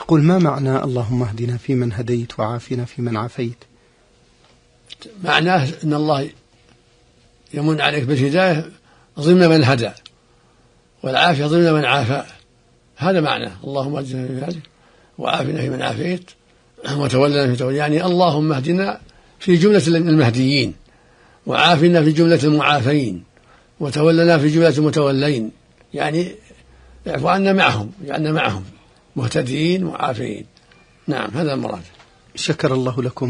يقول: ما معنى اللهم اهدنا فيمن هديت وعافنا فيمن عافيت؟ معناه أن الله يمن عليك بالهداية ضمن من هدى، والعافية ضمن من عافى. هذا معناه اللهم اهدنا فيمن هديت وعافنا فيمن عافيت وتولنا فيمن توليت، يعني اللهم اهدنا في جملة المهديين، وعافنا في جملة المعافين، وتولنا في جملة المتولين، يعني اعفو عنا معهم، جعلنا معهم مهتدين وعافين. نعم، هذا المراد. شكر الله لكم.